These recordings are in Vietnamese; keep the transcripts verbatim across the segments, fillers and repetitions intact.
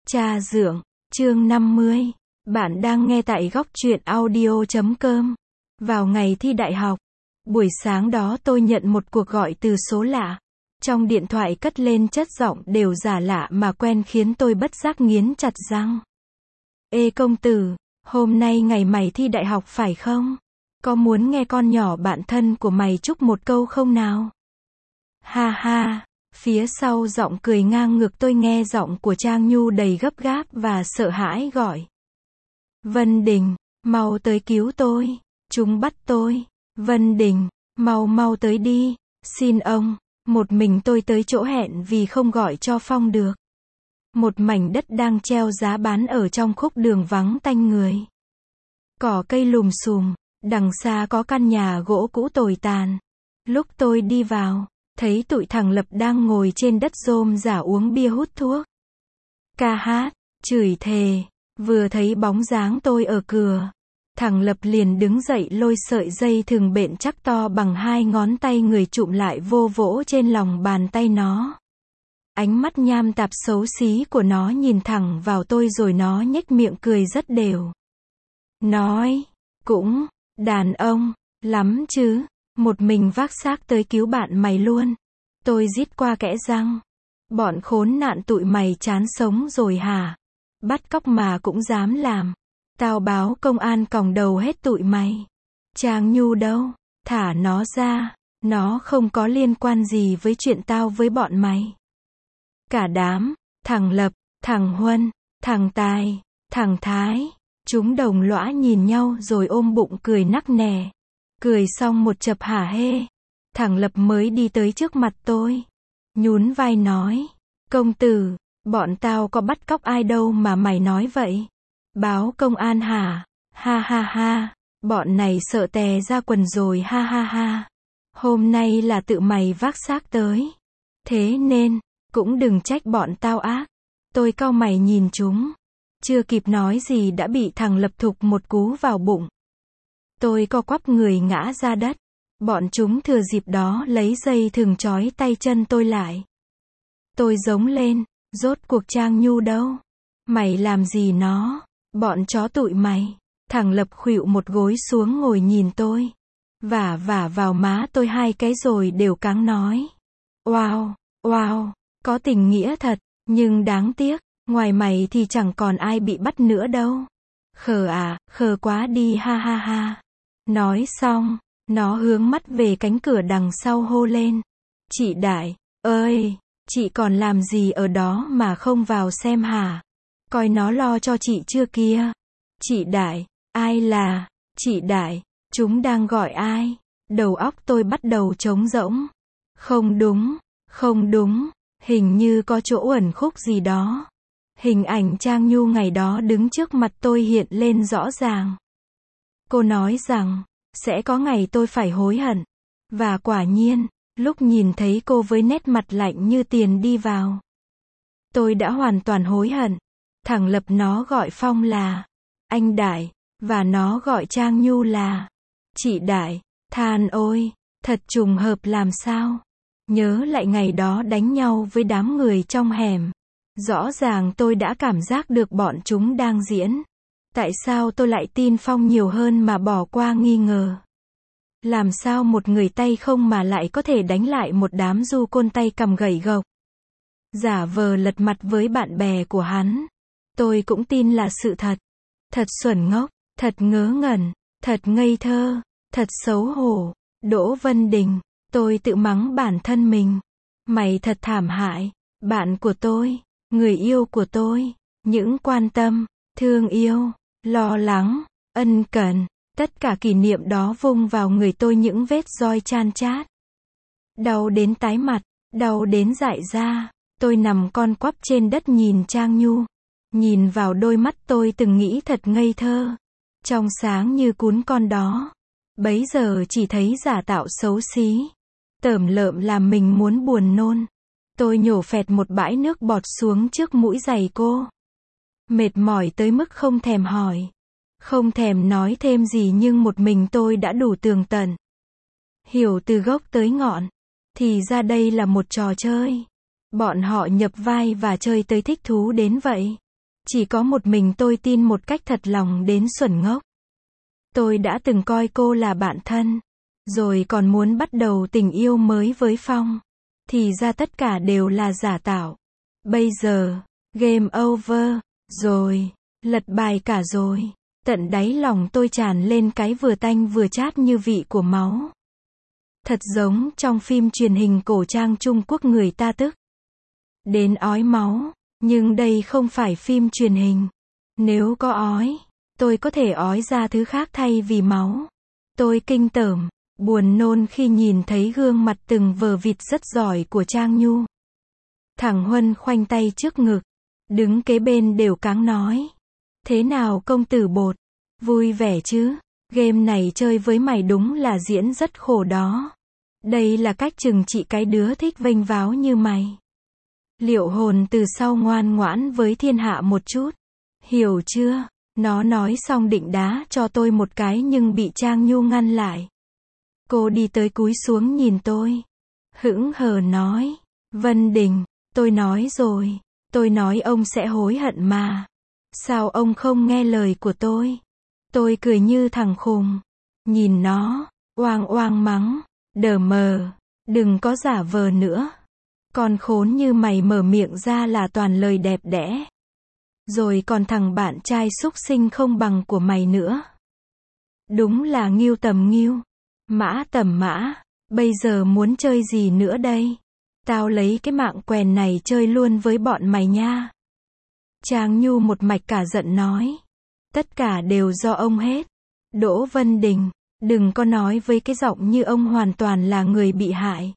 Cha Dượng, chương năm mươi. Bạn đang nghe tại góc truyện audio chấm com. Vào ngày thi đại học, buổi sáng đó tôi nhận một cuộc gọi từ số lạ. Trong điện thoại cất lên chất giọng đều giả lạ mà quen khiến tôi bất giác nghiến chặt răng. Ê công tử, hôm nay ngày mày thi đại học phải không? Có muốn nghe con nhỏ bạn thân của mày chúc một câu không nào? Ha ha. Phía sau giọng cười ngang ngược tôi nghe giọng của Trang Nhu đầy gấp gáp và sợ hãi gọi. Vân Đình, mau tới cứu tôi, chúng bắt tôi. Vân Đình, mau mau tới đi, xin ông. Một mình tôi tới chỗ hẹn vì không gọi cho Phong được. Một mảnh đất đang treo giá bán ở trong khúc đường vắng tanh người. Cỏ cây lùm xùm, đằng xa có căn nhà gỗ cũ tồi tàn. Lúc tôi đi vào, thấy tụi thằng Lập đang ngồi trên đất rôm rả uống bia hút thuốc. Ca hát, chửi thề, vừa thấy bóng dáng tôi ở cửa. Thằng Lập liền đứng dậy lôi sợi dây thừng bện chắc to bằng hai ngón tay người trụm lại vô vỗ trên lòng bàn tay nó. Ánh mắt nham tạp xấu xí của nó nhìn thẳng vào tôi rồi nó nhếch miệng cười rất đều. Nói, cũng, đàn ông, lắm chứ. Một mình vác xác tới cứu bạn mày luôn. Tôi rít qua kẽ răng. Bọn khốn nạn tụi mày chán sống rồi hả? Bắt cóc mà cũng dám làm. Tao báo công an còng đầu hết tụi mày. Trang Nhu đâu? Thả nó ra. Nó không có liên quan gì với chuyện tao với bọn mày. Cả đám, thằng Lập, thằng Huân, thằng Tài, thằng Thái, chúng đồng lõa nhìn nhau rồi ôm bụng cười nắc nẻ. Cười xong một chập hả hê. Thằng Lập mới đi tới trước mặt tôi. Nhún vai nói. Công tử, bọn tao có bắt cóc ai đâu mà mày nói vậy? Báo công an hả? Ha ha ha. Bọn này sợ tè ra quần rồi ha ha ha. Hôm nay là tự mày vác xác tới. Thế nên, cũng đừng trách bọn tao ác. Tôi cau mày nhìn chúng. Chưa kịp nói gì đã bị thằng Lập thục một cú vào bụng. Tôi co quắp người ngã ra đất. Bọn chúng thừa dịp đó lấy dây thừng trói tay chân tôi lại. Tôi giống lên, rốt cuộc Trang Nhu đâu? Mày làm gì nó? Bọn chó tụi mày. Thằng Lập khuỵu một gối xuống ngồi nhìn tôi. Vả vả vào má tôi hai cái rồi đều cáng nói. Wow, wow, có tình nghĩa thật, nhưng đáng tiếc, ngoài mày thì chẳng còn ai bị bắt nữa đâu. Khờ à, khờ quá đi ha ha ha. Nói xong, nó hướng mắt về cánh cửa đằng sau hô lên. Chị Đại, ơi, chị còn làm gì ở đó mà không vào xem hả? Coi nó lo cho chị chưa kia. Chị Đại, ai là, chị Đại, chúng đang gọi ai? Đầu óc tôi bắt đầu trống rỗng. Không đúng, không đúng, hình như có chỗ ẩn khúc gì đó. Hình ảnh Trang Nhu ngày đó đứng trước mặt tôi hiện lên rõ ràng. Cô nói rằng, sẽ có ngày tôi phải hối hận. Và quả nhiên, lúc nhìn thấy cô với nét mặt lạnh như tiền đi vào, tôi đã hoàn toàn hối hận. Thằng Lập nó gọi Phong là anh Đại, và nó gọi Trang Nhu là chị Đại. Than ôi, thật trùng hợp làm sao. Nhớ lại ngày đó đánh nhau với đám người trong hẻm. Rõ ràng tôi đã cảm giác được bọn chúng đang diễn. Tại sao tôi lại tin Phong nhiều hơn mà bỏ qua nghi ngờ? Làm sao một người tay không mà lại có thể đánh lại một đám du côn tay cầm gậy gộc? Giả vờ lật mặt với bạn bè của hắn. Tôi cũng tin là sự thật. Thật xuẩn ngốc, thật ngớ ngẩn, thật ngây thơ, thật xấu hổ. Đỗ Vân Đình, tôi tự mắng bản thân mình. Mày thật thảm hại. Bạn của tôi, người yêu của tôi, những quan tâm, thương yêu, lo lắng, ân cần, tất cả kỷ niệm đó vung vào người tôi những vết roi chan chát. Đau đến tái mặt, đau đến dại ra. Tôi nằm con quắp trên đất nhìn Trang Nhu. Nhìn vào đôi mắt tôi từng nghĩ thật ngây thơ. Trong sáng như cún con đó. Bấy giờ chỉ thấy giả tạo xấu xí. Tởm lợm làm mình muốn buồn nôn. Tôi nhổ phẹt một bãi nước bọt xuống trước mũi giày cô. Mệt mỏi tới mức không thèm hỏi. Không thèm nói thêm gì nhưng một mình tôi đã đủ tường tận. Hiểu từ gốc tới ngọn. Thì ra đây là một trò chơi. Bọn họ nhập vai và chơi tới thích thú đến vậy. Chỉ có một mình tôi tin một cách thật lòng đến xuẩn ngốc. Tôi đã từng coi cô là bạn thân, rồi còn muốn bắt đầu tình yêu mới với Phong. Thì ra tất cả đều là giả tạo. Bây giờ, game over, rồi, lật bài cả rồi. Tận đáy lòng tôi tràn lên cái vừa tanh vừa chát như vị của máu. Thật giống trong phim truyền hình cổ trang Trung Quốc người ta tức đến ói máu. Nhưng đây không phải phim truyền hình. Nếu có ói, tôi có thể ói ra thứ khác thay vì máu. Tôi kinh tởm, buồn nôn khi nhìn thấy gương mặt từng vờ vịt rất giỏi của Trang Nhu. Thằng Huân khoanh tay trước ngực, đứng kế bên đều cáng nói. Thế nào công tử bột? Vui vẻ chứ? Game này chơi với mày đúng là diễn rất khổ đó. Đây là cách trừng trị cái đứa thích vênh váo như mày. Liệu hồn từ sau ngoan ngoãn với thiên hạ một chút. Hiểu chưa? Nó nói xong định đá cho tôi một cái nhưng bị Trang Nhu ngăn lại. Cô đi tới cúi xuống nhìn tôi. Hững hờ nói. Vân Đình, tôi nói rồi. Tôi nói ông sẽ hối hận mà. Sao ông không nghe lời của tôi? Tôi cười như thằng khùng. Nhìn nó, oang oang mắng. Đờ mờ, đừng có giả vờ nữa. Con khốn như mày mở miệng ra là toàn lời đẹp đẽ. Rồi còn thằng bạn trai xúc sinh không bằng của mày nữa. Đúng là nghiêu tầm nghiêu, mã tầm mã. Bây giờ muốn chơi gì nữa đây? Tao lấy cái mạng quèn này chơi luôn với bọn mày nha. Trang Nhu một mạch cả giận nói. Tất cả đều do ông hết. Đỗ Vân Đình, đừng có nói với cái giọng như ông hoàn toàn là người bị hại.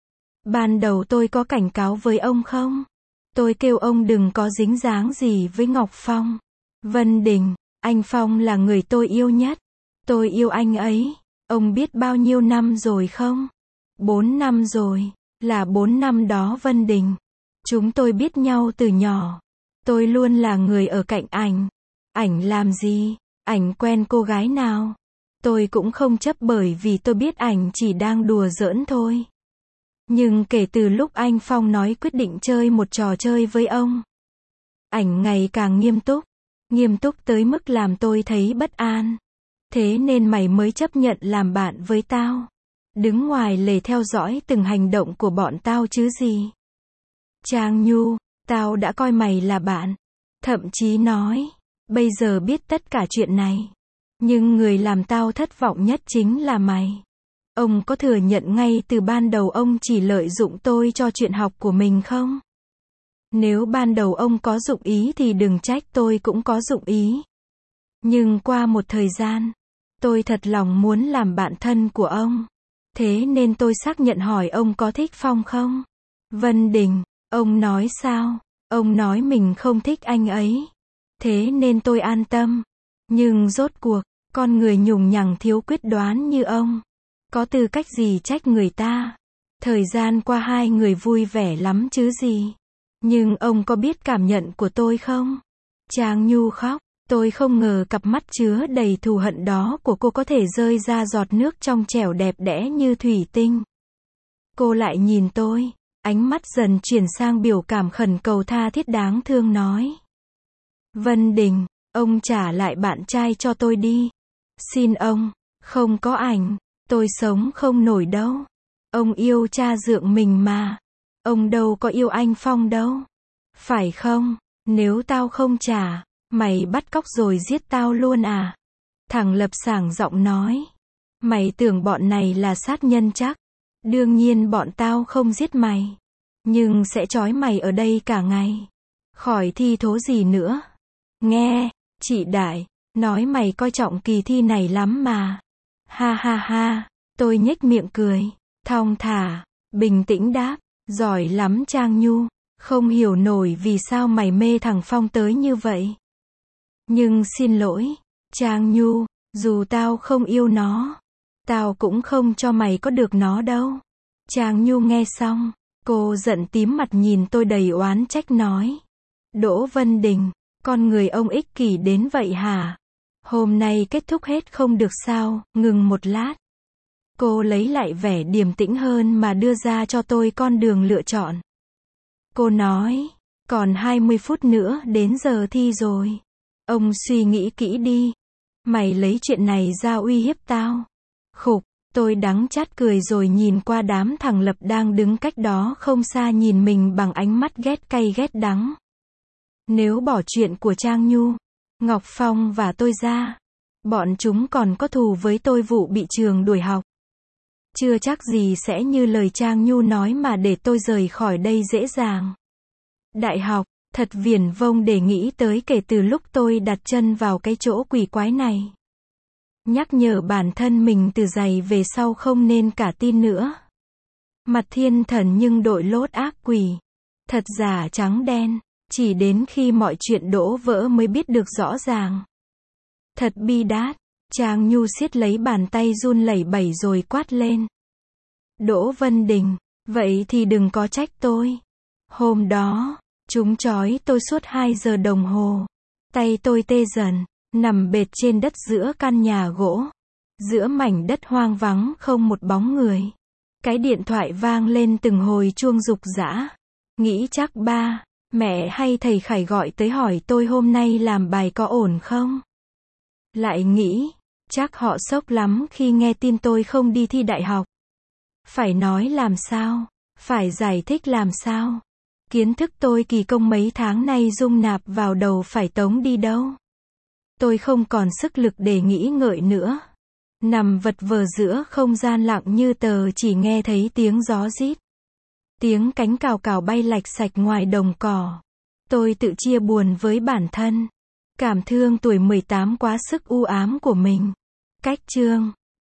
Ban đầu tôi có cảnh cáo với ông không? Tôi kêu ông đừng có dính dáng gì với Ngọc Phong. Vân Đình, anh Phong là người tôi yêu nhất. Tôi yêu anh ấy. Ông biết bao nhiêu năm rồi không? Bốn năm rồi. Là bốn năm đó Vân Đình. Chúng tôi biết nhau từ nhỏ. Tôi luôn là người ở cạnh ảnh. Ảnh làm gì? Ảnh quen cô gái nào? Tôi cũng không chấp bởi vì tôi biết ảnh chỉ đang đùa giỡn thôi. Nhưng kể từ lúc anh Phong nói quyết định chơi một trò chơi với ông, ảnh ngày càng nghiêm túc. Nghiêm túc tới mức làm tôi thấy bất an. Thế nên mày mới chấp nhận làm bạn với tao. Đứng ngoài lề theo dõi từng hành động của bọn tao chứ gì. Trang Nhu, tao đã coi mày là bạn. Thậm chí nói, bây giờ biết tất cả chuyện này. Nhưng người làm tao thất vọng nhất chính là mày. Ông có thừa nhận ngay từ ban đầu ông chỉ lợi dụng tôi cho chuyện học của mình không? Nếu ban đầu ông có dụng ý thì đừng trách tôi cũng có dụng ý. Nhưng qua một thời gian, tôi thật lòng muốn làm bạn thân của ông. Thế nên tôi xác nhận hỏi ông có thích Phong không? Vân Đình, ông nói sao? Ông nói mình không thích anh ấy. Thế nên tôi an tâm. Nhưng rốt cuộc, con người nhùng nhằng thiếu quyết đoán như ông, có tư cách gì trách người ta? Thời gian qua hai người vui vẻ lắm chứ gì. Nhưng ông có biết cảm nhận của tôi không? Trang Nhu khóc. Tôi không ngờ cặp mắt chứa đầy thù hận đó của cô có thể rơi ra giọt nước trong trẻo đẹp đẽ như thủy tinh. Cô lại nhìn tôi, ánh mắt dần chuyển sang biểu cảm khẩn cầu tha thiết đáng thương nói. Vân Đình, ông trả lại bạn trai cho tôi đi. Xin ông, không có ảnh, tôi sống không nổi đâu. Ông yêu cha dượng mình mà. Ông đâu có yêu anh Phong đâu. Phải không? Nếu tao không trả, mày bắt cóc rồi giết tao luôn à? Thằng Lập sảng giọng nói. Mày tưởng bọn này là sát nhân chắc. Đương nhiên bọn tao không giết mày. Nhưng sẽ trói mày ở đây cả ngày. Khỏi thi thố gì nữa. Nghe, chị Đại, nói mày coi trọng kỳ thi này lắm mà. Ha ha ha, tôi nhếch miệng cười. Thong thả, bình tĩnh đáp. Giỏi lắm Trang Nhu. Không hiểu nổi vì sao mày mê thằng Phong tới như vậy. Nhưng xin lỗi, Trang Nhu, dù tao không yêu nó, tao cũng không cho mày có được nó đâu. Trang Nhu nghe xong, cô giận tím mặt nhìn tôi đầy oán trách nói. Đỗ Vân Đình, con người ông ích kỷ đến vậy hả? Hôm nay kết thúc hết không được sao? Ngừng một lát. Cô lấy lại vẻ điềm tĩnh hơn mà đưa ra cho tôi con đường lựa chọn. Cô nói, Còn hai mươi phút nữa đến giờ thi rồi. Ông suy nghĩ kỹ đi. Mày lấy chuyện này ra uy hiếp tao. Khục, tôi đắng chát cười rồi nhìn qua đám thằng Lập đang đứng cách đó không xa nhìn mình bằng ánh mắt ghét cay ghét đắng. Nếu bỏ chuyện của Trang Nhu, Ngọc Phong và tôi ra, bọn chúng còn có thù với tôi vụ bị trường đuổi học. Chưa chắc gì sẽ như lời Trang Nhu nói mà để tôi rời khỏi đây dễ dàng. Đại học, thật viển vông để nghĩ tới kể từ lúc tôi đặt chân vào cái chỗ quỷ quái này. Nhắc nhở bản thân mình từ giày về sau không nên cả tin nữa. Mặt thiên thần nhưng đội lốt ác quỷ. Thật giả trắng đen, chỉ đến khi mọi chuyện đổ vỡ mới biết được rõ ràng. Thật bi đát, Trang Nhu siết lấy bàn tay run lẩy bẩy rồi quát lên. Đỗ Vân Đình, vậy thì đừng có trách tôi. Hôm đó, chúng trói tôi suốt hai giờ đồng hồ. Tay tôi tê dần, nằm bệt trên đất giữa căn nhà gỗ. Giữa mảnh đất hoang vắng không một bóng người. Cái điện thoại vang lên từng hồi chuông rục rã. Nghĩ chắc ba, mẹ hay thầy Khải gọi tới hỏi tôi hôm nay làm bài có ổn không? Lại nghĩ, chắc họ sốc lắm khi nghe tin tôi không đi thi đại học. Phải nói làm sao? Phải giải thích làm sao? Kiến thức tôi kỳ công mấy tháng nay dung nạp vào đầu phải tống đi đâu? Tôi không còn sức lực để nghĩ ngợi nữa. Nằm vật vờ giữa không gian lặng như tờ chỉ nghe thấy tiếng gió rít. Tiếng cánh cào cào bay lạch sạch ngoài đồng cỏ. Tôi tự chia buồn với bản thân. Cảm thương tuổi mười tám quá sức u ám của mình. Cách chương